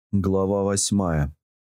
Глава 8.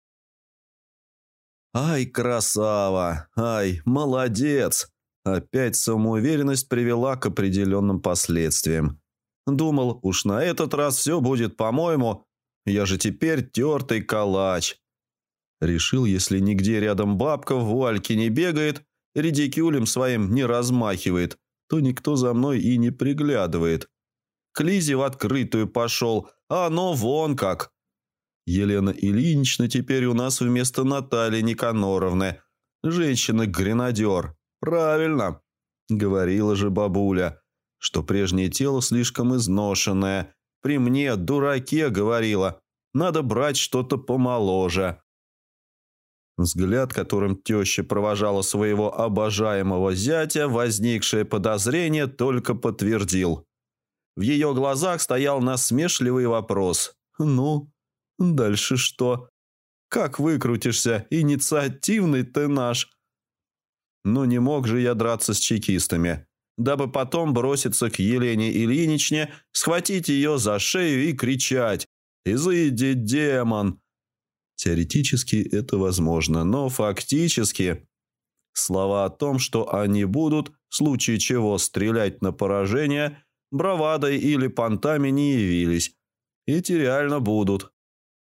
Ай, красава! Ай, молодец! Опять самоуверенность привела к определенным последствиям. Думал, уж на этот раз все будет по-моему. Я же теперь тертый калач. Решил, если нигде рядом бабка в вуальке не бегает, редикюлем своим не размахивает, то никто за мной и не приглядывает. К Лизе в открытую пошел, а оно вон как. Елена Ильинична теперь у нас вместо Натальи Никаноровны. Женщина-гренадер. Правильно. Говорила же бабуля, что прежнее тело слишком изношенное. При мне, дураке, говорила, надо брать что-то помоложе. Взгляд, которым теща провожала своего обожаемого зятя, возникшее подозрение только подтвердил. В ее глазах стоял насмешливый вопрос. «Ну, дальше что? Как выкрутишься? Инициативный ты наш!» Но не мог же я драться с чекистами, дабы потом броситься к Елене Ильиничне, схватить ее за шею и кричать «Изыди, демон!». Теоретически это возможно, но фактически слова о том, что они будут, в случае чего, стрелять на поражение, бравадой или понтами не явились. Эти реально будут.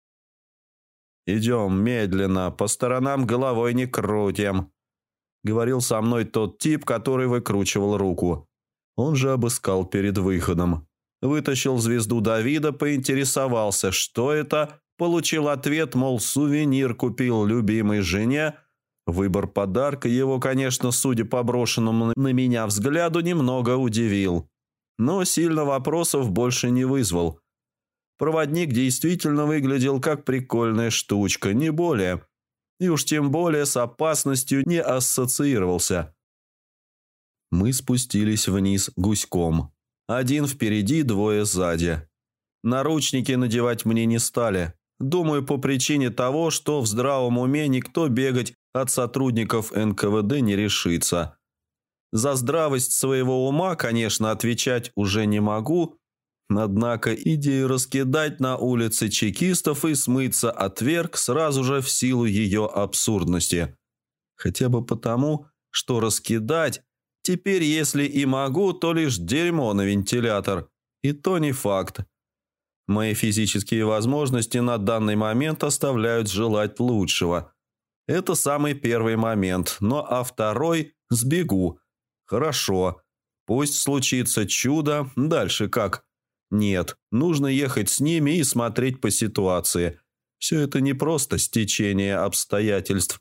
«Идем медленно, по сторонам головой не крутим», — говорил со мной тот тип, который выкручивал руку. Он же обыскал перед выходом. Вытащил звезду Давида, поинтересовался, что это, получил ответ, мол, сувенир купил любимой жене. Выбор подарка его, конечно, судя по брошенному на меня взгляду, немного удивил. Но сильно вопросов больше не вызвал. Проводник действительно выглядел как прикольная штучка, не более. И уж тем более с опасностью не ассоциировался. Мы спустились вниз гуськом. Один впереди, двое сзади. Наручники надевать мне не стали. Думаю, по причине того, что в здравом уме никто бегать от сотрудников НКВД не решится. За здравость своего ума, конечно, отвечать уже не могу. Однако идею раскидать на улице чекистов и смыться отверг сразу же в силу ее абсурдности. Хотя бы потому, что раскидать теперь, если и могу, то лишь дерьмо на вентилятор. И то не факт. Мои физические возможности на данный момент оставляют желать лучшего. Это самый первый момент. А второй – сбегу. Хорошо. Пусть случится чудо. Дальше как? Нет, нужно ехать с ними и смотреть по ситуации. Все это не просто стечение обстоятельств.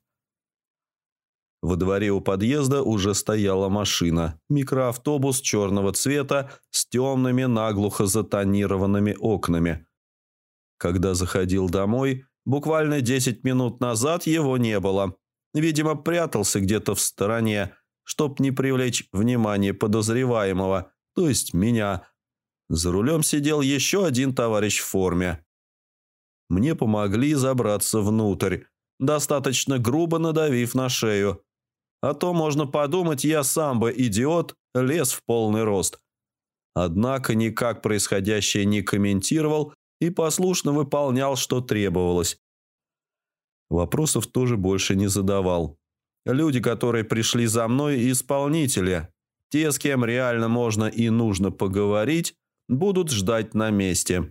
Во дворе у подъезда уже стояла машина. Микроавтобус черного цвета с темными наглухо затонированными окнами. Когда заходил домой, буквально 10 минут назад его не было. Видимо, прятался где-то в стороне, чтоб не привлечь внимание подозреваемого, то есть меня. За рулем сидел еще один товарищ в форме. Мне помогли забраться внутрь, достаточно грубо надавив на шею. А то, можно подумать, я сам бы, идиот, лез в полный рост. Однако никак происходящее не комментировал и послушно выполнял, что требовалось. Вопросов тоже больше не задавал. Люди, которые пришли за мной, исполнители, те, с кем реально можно и нужно поговорить, будут ждать на месте.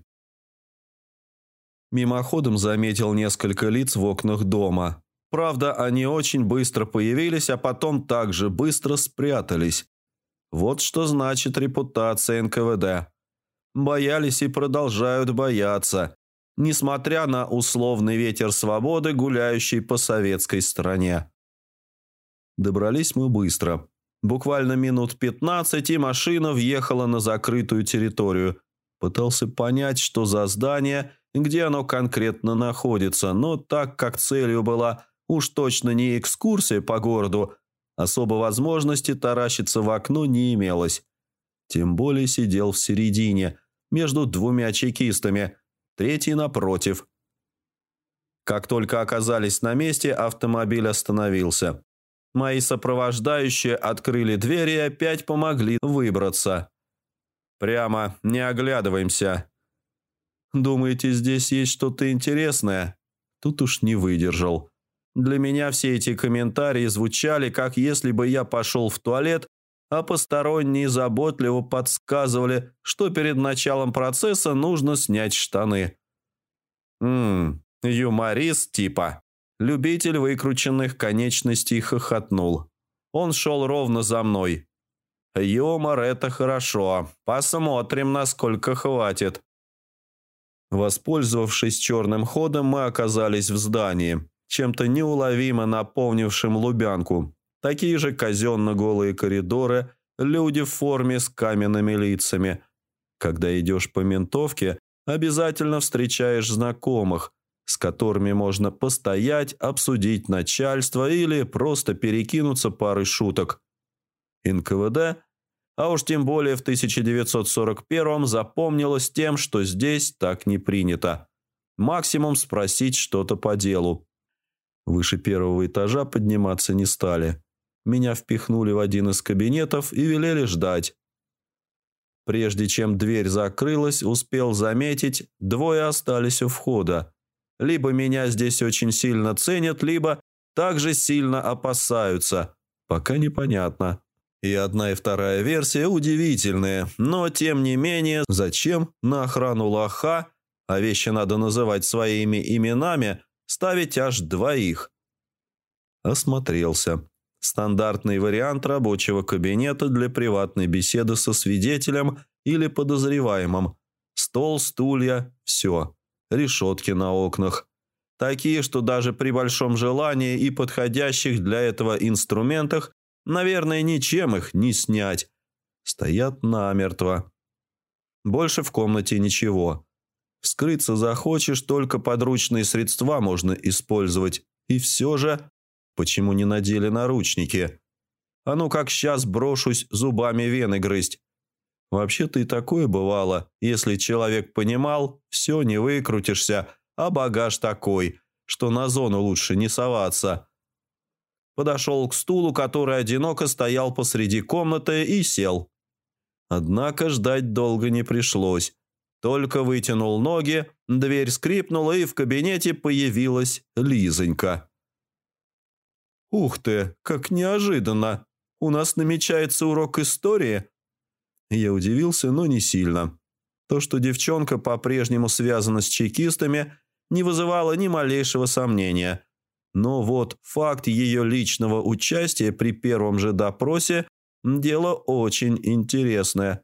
Мимоходом заметил несколько лиц в окнах дома. Правда, они очень быстро появились, а потом также быстро спрятались. Вот что значит репутация НКВД. Боялись и продолжают бояться, несмотря на условный ветер свободы, гуляющий по советской стране. Добрались мы быстро. Буквально минут 15, и машина въехала на закрытую территорию. Пытался понять, что за здание, где оно конкретно находится, но так как целью была уж точно не экскурсия по городу, особо возможности таращиться в окно не имелось. Тем более сидел в середине, между двумя чекистами, третий напротив. Как только оказались на месте, автомобиль остановился. Мои сопровождающие открыли дверь и опять помогли выбраться. «Прямо, не оглядываемся». Думаете, здесь есть что-то интересное?» Тут уж не выдержал. Для меня все эти комментарии звучали, как если бы я пошел в туалет, а посторонние заботливо подсказывали, что перед началом процесса нужно снять штаны. Юморист типа. Любитель выкрученных конечностей хохотнул. Он шел ровно за мной. Юмор – это хорошо. Посмотрим, насколько хватит. Воспользовавшись черным ходом, мы оказались в здании, чем-то неуловимо наполнившим Лубянку. Такие же казенно-голые коридоры, люди в форме с каменными лицами. Когда идешь по ментовке, обязательно встречаешь знакомых, с которыми можно постоять, обсудить начальство или просто перекинуться парой шуток. НКВД, а уж тем более в 1941-м, запомнилось тем, что здесь так не принято. Максимум спросить что-то по делу. Выше первого этажа подниматься не стали. Меня впихнули в один из кабинетов и велели ждать. Прежде чем дверь закрылась, успел заметить, двое остались у входа. Либо меня здесь очень сильно ценят, либо также сильно опасаются. Пока непонятно. И одна и вторая версия удивительные, но тем не менее, зачем на охрану лоха, а вещи надо называть своими именами, ставить аж двоих? Осмотрелся. Стандартный вариант рабочего кабинета для приватной беседы со свидетелем или подозреваемым. Стол, стулья, все. Решетки на окнах. Такие, что даже при большом желании и подходящих для этого инструментах, наверное, ничем их не снять. Стоят намертво. Больше в комнате ничего. Вскрыться захочешь, только подручные средства можно использовать. И все же, почему не надели наручники? А ну как сейчас брошусь зубами вены грызть. Вообще-то и такое бывало. Если человек понимал, все, не выкрутишься, а багаж такой, что на зону лучше не соваться. Подошел к стулу, который одиноко стоял посреди комнаты, и сел. Однако ждать долго не пришлось. Только вытянул ноги, дверь скрипнула, и в кабинете появилась Лизонька. «Ух ты, как неожиданно! У нас намечается урок истории?» Я удивился, но не сильно. То, что девчонка по-прежнему связана с чекистами, не вызывало ни малейшего сомнения. Но вот факт ее личного участия при первом же допросе – дело очень интересное.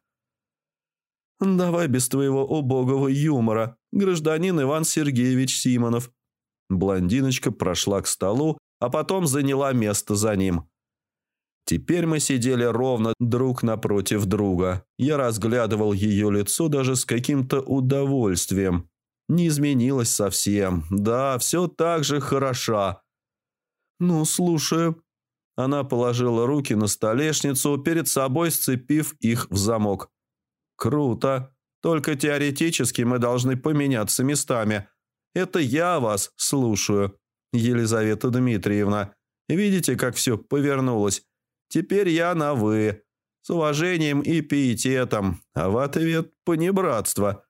«Давай без твоего убогого юмора, гражданин Иван Сергеевич Симонов». Блондиночка прошла к столу, а потом заняла место за ним. Теперь мы сидели ровно друг напротив друга. Я разглядывал ее лицо даже с каким-то удовольствием. Не изменилась совсем. Да, все так же хороша. «Ну, слушаю». Она положила руки на столешницу, перед собой сцепив их в замок. «Круто. Только теоретически мы должны поменяться местами. Это я вас слушаю, Елизавета Дмитриевна. Видите, как все повернулось? Теперь я на «вы». С уважением и пиететом, а в ответ понебратство».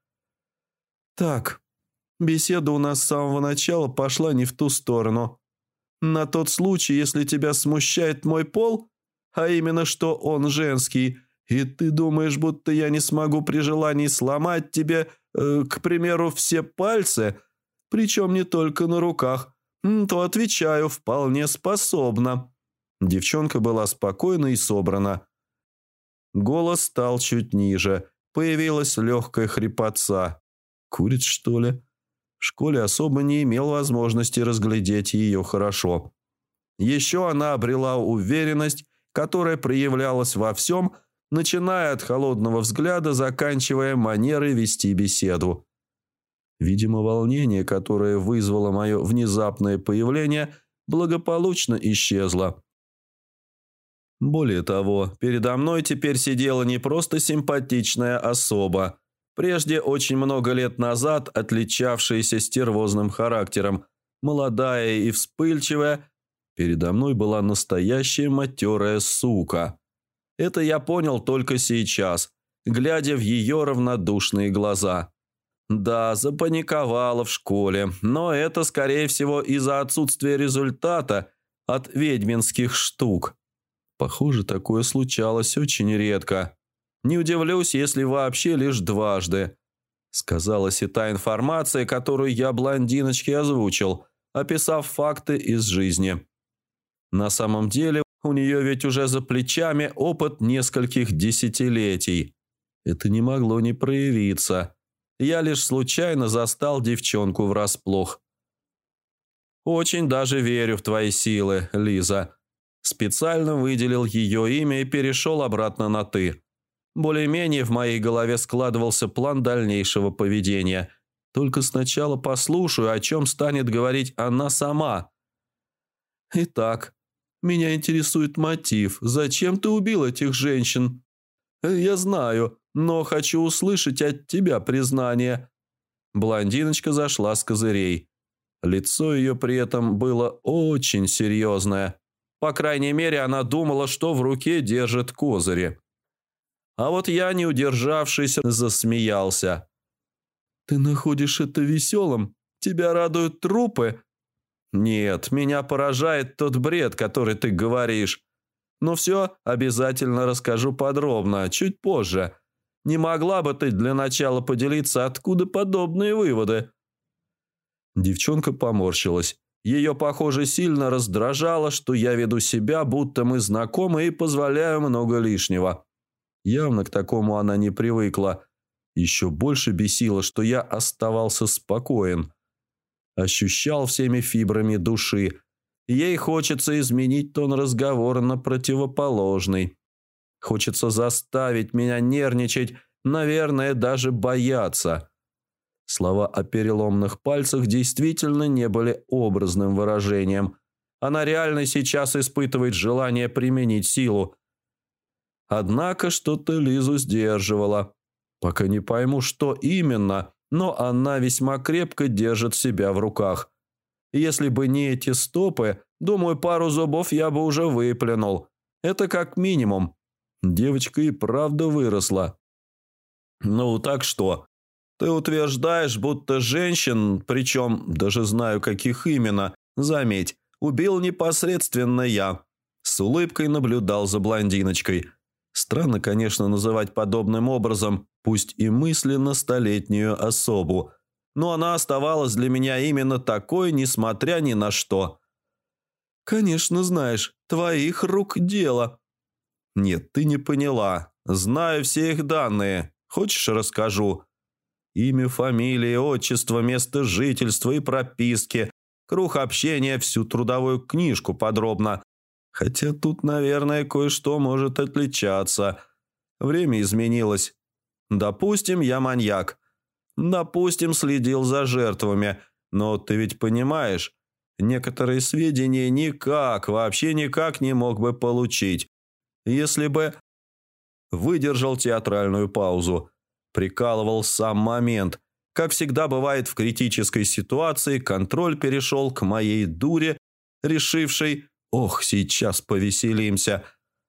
«Так, беседа у нас с самого начала пошла не в ту сторону. На тот случай, если тебя смущает мой пол, а именно, что он женский, и ты думаешь, будто я не смогу при желании сломать тебе, к примеру, все пальцы, причем не только на руках, то отвечаю, вполне способна». Девчонка была спокойна и собрана. Голос стал чуть ниже. Появилась легкая хрипотца. Курит, что ли? В школе особо не имел возможности разглядеть ее хорошо. Еще она обрела уверенность, которая проявлялась во всем, начиная от холодного взгляда, заканчивая манерой вести беседу. Видимо, волнение, которое вызвало мое внезапное появление, благополучно исчезло. Более того, передо мной теперь сидела не просто симпатичная особа, прежде очень много лет назад отличавшаяся стервозным характером, молодая и вспыльчивая, передо мной была настоящая матерая сука. Это я понял только сейчас, глядя в ее равнодушные глаза. Да, запаниковала в школе, но это, скорее всего, из-за отсутствия результата от ведьминских штук. Похоже, такое случалось очень редко. Не удивлюсь, если вообще лишь дважды. Сказалась и та информация, которую я блондиночке озвучил, описав факты из жизни. На самом деле, у нее ведь уже за плечами опыт нескольких десятилетий. Это не могло не проявиться. Я лишь случайно застал девчонку врасплох. «Очень даже верю в твои силы, Лиза». Специально выделил ее имя и перешел обратно на «ты». Более-менее в моей голове складывался план дальнейшего поведения. Только сначала послушаю, о чем станет говорить она сама. «Итак, меня интересует мотив. Зачем ты убил этих женщин?» «Я знаю, но хочу услышать от тебя признание». Блондиночка зашла с козырей. Лицо ее при этом было очень серьезное. По крайней мере, она думала, что в руке держит козыри. А вот я, не удержавшись, засмеялся. «Ты находишь это веселым? Тебя радуют трупы?» «Нет, меня поражает тот бред, который ты говоришь. Но все обязательно расскажу подробно, чуть позже. Не могла бы ты для начала поделиться, откуда подобные выводы?» Девчонка поморщилась. Ее, похоже, сильно раздражало, что я веду себя, будто мы знакомы, и позволяю много лишнего. Явно к такому она не привыкла. Еще больше бесило, что я оставался спокоен. Ощущал всеми фибрами души. Ей хочется изменить тон разговора на противоположный. Хочется заставить меня нервничать, наверное, даже бояться. Слова о переломных пальцах действительно не были образным выражением. Она реально сейчас испытывает желание применить силу. Однако что-то Лизу сдерживало. Пока не пойму, что именно, но она весьма крепко держит себя в руках. Если бы не эти стопы, думаю, пару зубов я бы уже выплюнул. Это как минимум. Девочка и правда выросла. «Ну, так что? Ты утверждаешь, будто женщин, причем даже знаю, каких именно, заметь, убил непосредственно я». С улыбкой наблюдал за блондиночкой. Странно, конечно, называть подобным образом, пусть и мысленно, столетнюю особу. Но она оставалась для меня именно такой, несмотря ни на что. «Конечно, знаешь, твоих рук дело». «Нет, ты не поняла. Знаю все их данные. Хочешь, расскажу?» Имя, фамилия, отчество, место жительства и прописки, круг общения, всю трудовую книжку подробно. Хотя тут, наверное, кое-что может отличаться. Время изменилось. Допустим, я маньяк. Допустим, следил за жертвами. Но ты ведь понимаешь, некоторые сведения никак, вообще никак не мог бы получить. Если бы выдержал театральную паузу. Прикалывал сам момент. Как всегда бывает в критической ситуации, контроль перешел к моей дуре, решившей: «Ох, сейчас повеселимся».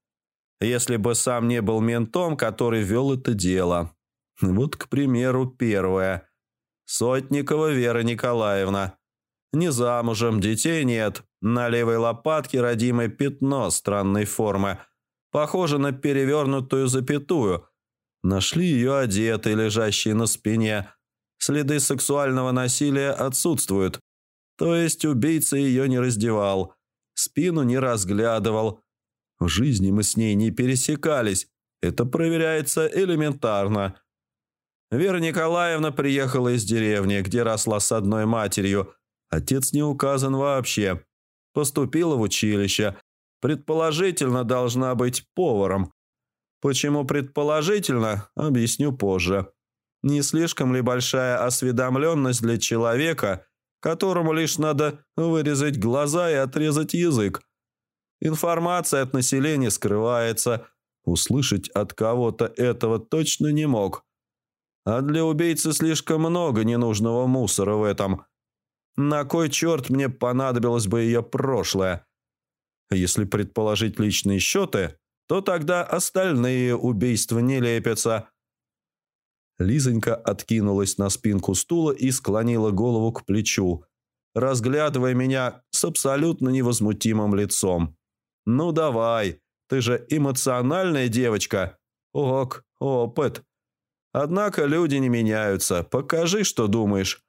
Если бы сам не был ментом, который вел это дело. Вот, к примеру, первое. Сотникова Вера Николаевна. Не замужем, детей нет. На левой лопатке родимое пятно странной формы. Похоже на перевернутую запятую. Нашли ее одетой, лежащей на спине. Следы сексуального насилия отсутствуют. То есть убийца ее не раздевал, спину не разглядывал. В жизни мы с ней не пересекались. Это проверяется элементарно. Вера Николаевна приехала из деревни, где росла с одной матерью. Отец не указан вообще. Поступила в училище. Предположительно, должна быть поваром. Почему предположительно, объясню позже. Не слишком ли большая осведомленность для человека, которому лишь надо вырезать глаза и отрезать язык? Информация от населения скрывается. Услышать от кого-то этого точно не мог. А для убийцы слишком много ненужного мусора в этом. На кой черт мне понадобилось бы ее прошлое? Если предположить личные счеты, то тогда остальные убийства не лепятся. Лизонька откинулась на спинку стула и склонила голову к плечу, разглядывая меня с абсолютно невозмутимым лицом. «Ну давай, ты же эмоциональная девочка. Ок, опыт. Однако люди не меняются. Покажи, что думаешь».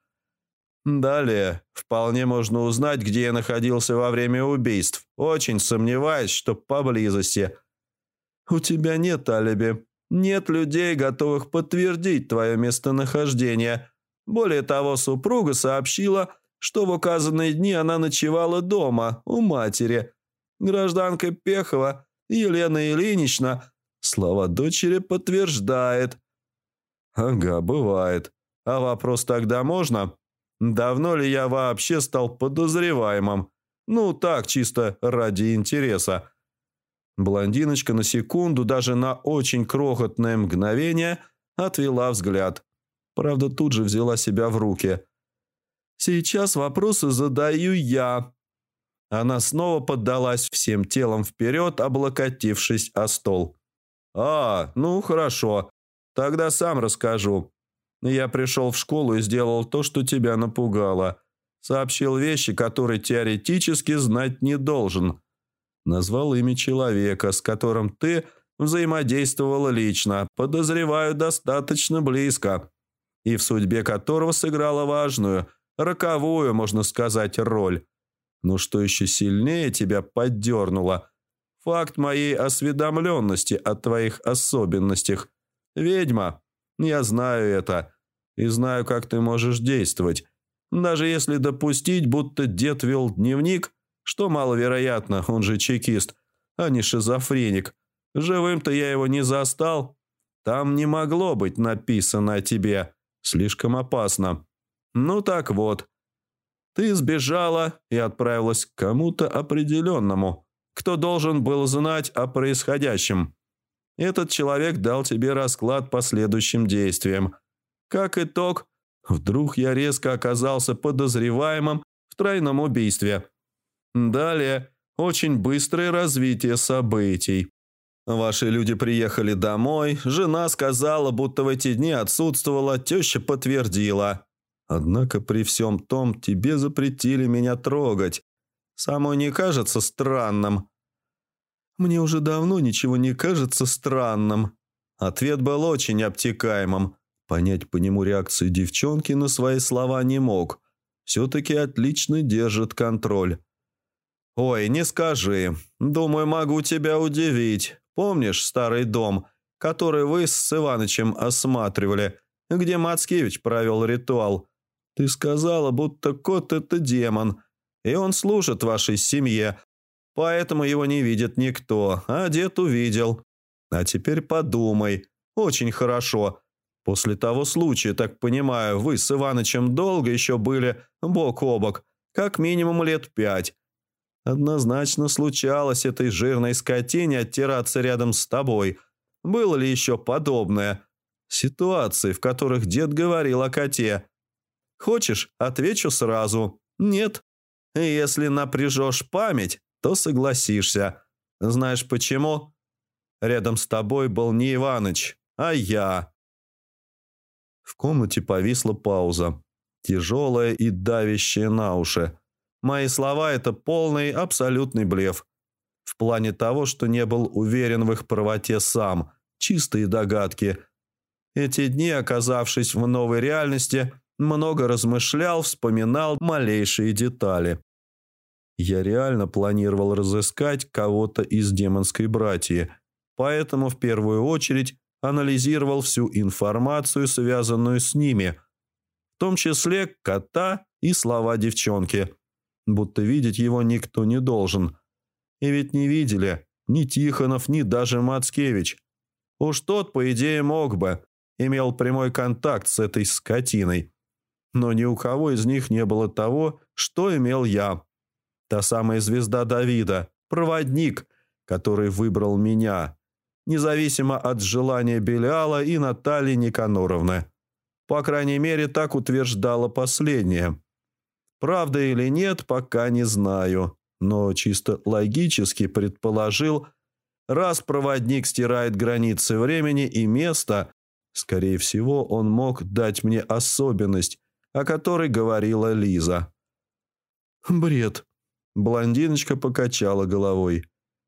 Далее, вполне можно узнать, где я находился во время убийств. Очень сомневаюсь, что поблизости. У тебя нет алиби. Нет людей, готовых подтвердить твое местонахождение. Более того, супруга сообщила, что в указанные дни она ночевала дома, у матери. Гражданка Пехова Елена Ильинична слова дочери подтверждает. Ага, бывает. А вопрос тогда можно? Давно ли я вообще стал подозреваемым? Ну, так, чисто ради интереса. Блондиночка на секунду, даже на очень крохотное мгновение, отвела взгляд. Правда, тут же взяла себя в руки. «Сейчас вопросы задаю я». Она снова поддалась всем телом вперед, облокотившись о стол. Ну хорошо. Тогда сам расскажу. Я пришел в школу и сделал то, что тебя напугало. Сообщил вещи, которые теоретически знать не должен. Назвал имя человека, с которым ты взаимодействовала лично, подозреваю, достаточно близко, и в судьбе которого сыграла важную, роковую, можно сказать, роль. Но что еще сильнее тебя поддернуло? Факт моей осведомленности о твоих особенностях. Ведьма, я знаю это. И знаю, как ты можешь действовать. Даже если допустить, будто дед вел дневник, что маловероятно, он же чекист, а не шизофреник. Живым-то я его не застал. Там не могло быть написано о тебе. Слишком опасно. Ну так вот. Ты сбежала и отправилась к кому-то определенному, кто должен был знать о происходящем. Этот человек дал тебе расклад по следующим действиям. Как итог, вдруг я резко оказался подозреваемым в тройном убийстве. Далее очень быстрое развитие событий. Ваши люди приехали домой, жена сказала, будто в эти дни отсутствовала, теща подтвердила. Однако при всем том тебе запретили меня трогать. Самой не кажется странным? Мне уже давно ничего не кажется странным. Ответ был очень обтекаемым. Понять по нему реакцию девчонки на свои слова не мог. Все-таки отлично держит контроль. «Ой, не скажи. Думаю, могу тебя удивить. Помнишь старый дом, который вы с Иванычем осматривали, где Мацкевич провел ритуал? Ты сказала, будто кот – это демон, и он служит вашей семье, поэтому его не видит никто, а дед увидел. А теперь подумай. Очень хорошо. После того случая, так понимаю, вы с Иванычем долго еще были бок о бок, как минимум лет 5. Однозначно случалось этой жирной скотине оттираться рядом с тобой. Было ли еще подобное? Ситуации, в которых дед говорил о коте. Хочешь, отвечу сразу. Нет. Если напряжешь память, то согласишься. Знаешь почему? Рядом с тобой был не Иваныч, а я. В комнате повисла пауза, тяжелая и давящая на уши. Мои слова – это полный, абсолютный блеф. В плане того, что не был уверен в их правоте сам, чистые догадки. Эти дни, оказавшись в новой реальности, много размышлял, вспоминал малейшие детали. Я реально планировал разыскать кого-то из демонской братьи, поэтому в первую очередь анализировал всю информацию, связанную с ними, в том числе кота и слова девчонки, будто видеть его никто не должен. И ведь не видели ни Тихонов, ни даже Мацкевич. Уж тот, по идее, мог бы, имел прямой контакт с этой скотиной. Но ни у кого из них не было того, что имел я. Та самая звезда Давида, проводник, который выбрал меня, независимо от желания Белиала и Натальи Никаноровны. По крайней мере, так утверждала последняя. Правда или нет, пока не знаю, но чисто логически предположил, раз проводник стирает границы времени и места, Скорее всего, он мог дать мне особенность, о которой говорила Лиза. «Бред», – блондиночка покачала головой.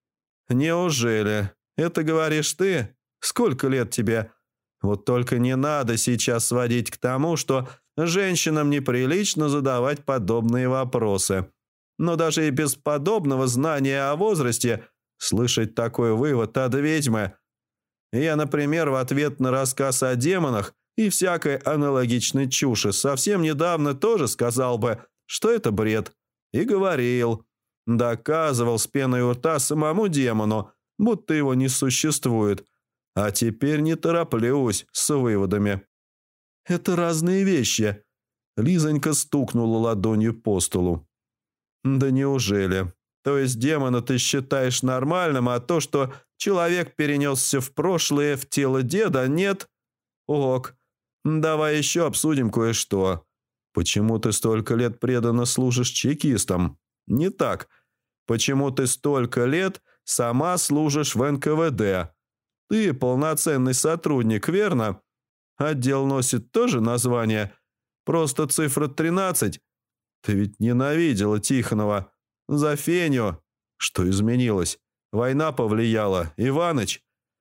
«Неужели? Это говоришь ты? Сколько лет тебе? Вот только не надо сейчас сводить к тому, что женщинам неприлично задавать подобные вопросы. Но даже и без подобного знания о возрасте слышать такой вывод от ведьмы. Я, например, в ответ на рассказ о демонах и всякой аналогичной чуши совсем недавно тоже сказал бы, что это бред. И говорил, доказывал с пеной у рта самому демону, будто его не существует. А теперь не тороплюсь с выводами. Это разные вещи. Лизонька стукнула ладонью по столу. Да неужели? То есть демона ты считаешь нормальным, а то, что человек перенесся в прошлое, в тело деда, нет? Ок. Давай еще обсудим кое-что. Почему ты столько лет преданно служишь чекистам? Не так. Почему ты столько лет сама служишь в НКВД? Ты полноценный сотрудник, верно? Отдел носит тоже название. Просто цифра 13. Ты ведь ненавидела Тихонова. За Феню. Что изменилось? Война повлияла. Иваныч?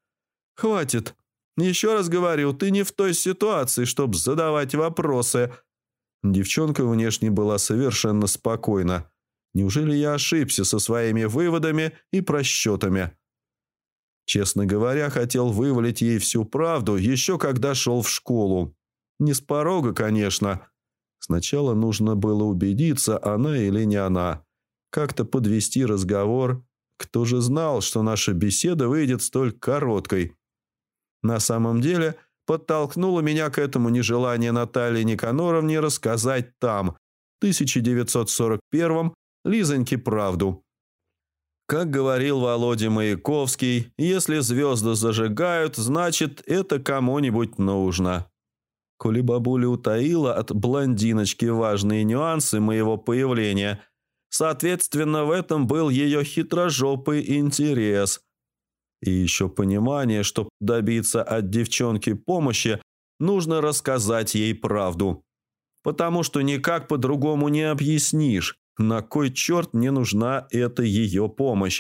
Хватит. Еще раз говорю, ты не в той ситуации, чтобы задавать вопросы. Девчонка внешне была совершенно спокойна. Неужели я ошибся со своими выводами и просчетами? Честно говоря, хотел вывалить ей всю правду, еще когда шел в школу. Не с порога, конечно. Сначала нужно было убедиться, она или не она. Как-то подвести разговор. Кто же знал, что наша беседа выйдет столь короткой? На самом деле, подтолкнуло меня к этому нежелание Натальи Никаноровне рассказать там, в 1941-м, Лизоньке правду. Как говорил Володя Маяковский, если звезды зажигают, значит, это кому-нибудь нужно. Коли бабуля утаила от блондиночки важные нюансы моего появления, соответственно, в этом был ее хитрожопый интерес. И еще понимание, чтобы добиться от девчонки помощи, нужно рассказать ей правду. Потому что никак по-другому не объяснишь, на кой черт мне нужна эта ее помощь.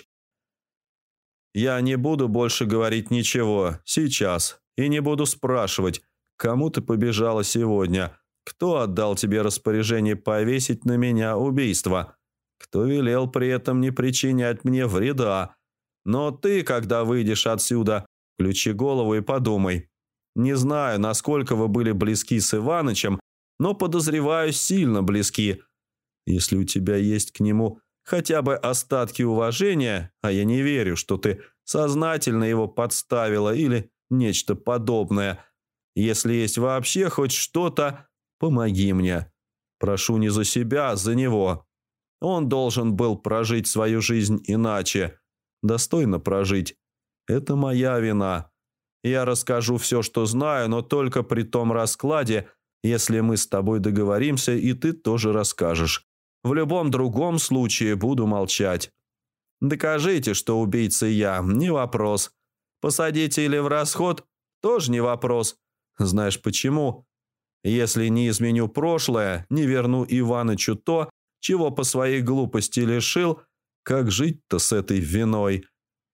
Я не буду больше говорить ничего сейчас и не буду спрашивать, кому ты побежала сегодня, кто отдал тебе распоряжение повесить на меня убийство, кто велел при этом не причинять мне вреда. Но ты, когда выйдешь отсюда, включи голову и подумай. Не знаю, насколько вы были близки с Иванычем, но подозреваю, сильно близки. Если у тебя есть к нему хотя бы остатки уважения, а я не верю, что ты сознательно его подставила или нечто подобное, если есть вообще хоть что-то, помоги мне. Прошу не за себя, а за него. Он должен был прожить свою жизнь иначе. Достойно прожить. Это моя вина. Я расскажу все, что знаю, но только при том раскладе, если мы с тобой договоримся, и ты тоже расскажешь. В любом другом случае буду молчать. Докажите, что убийца я, не вопрос. Посадите или в расход, тоже не вопрос. Знаешь почему? Если не изменю прошлое, не верну Иванычу то, чего по своей глупости лишил, как жить-то с этой виной?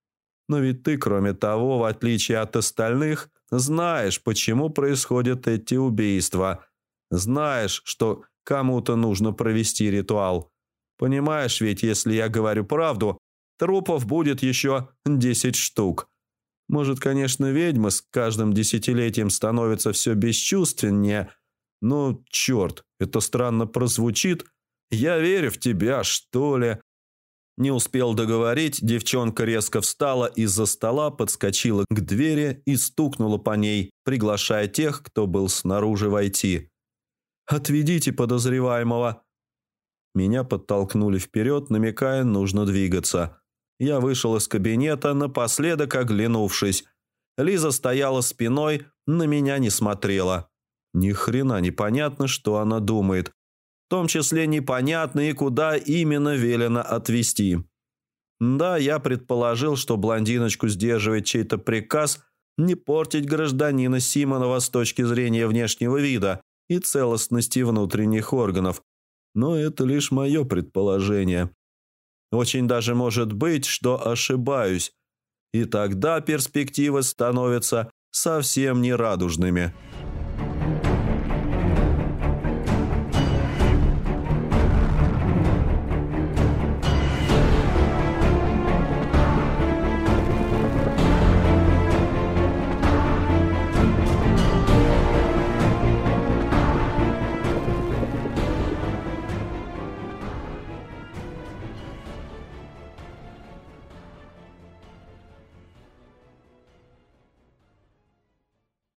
Но ведь ты, кроме того, в отличие от остальных, знаешь, почему происходят эти убийства. Знаешь, что кому-то нужно провести ритуал. Понимаешь, ведь если я говорю правду, трупов будет еще 10 штук. Может, конечно, ведьмы с каждым десятилетием становятся все бесчувственнее, но, черт, это странно прозвучит. Я верю в тебя, что ли? Не успел договорить, девчонка резко встала из-за стола, подскочила к двери и стукнула по ней, приглашая тех, кто был снаружи, войти. «Отведите подозреваемого!» Меня подтолкнули вперед, намекая, нужно двигаться. Я вышел из кабинета, напоследок оглянувшись. Лиза стояла спиной, на меня не смотрела. Ни хрена непонятно, что она думает. В том числе непонятно и куда именно велено отвезти. Да, я предположил, что блондиночку сдерживает чей-то приказ, Не портить гражданина Симонова с точки зрения внешнего вида и целостности внутренних органов. Но это лишь мое предположение. Очень даже может быть, что ошибаюсь. И тогда перспективы становятся совсем нерадужными.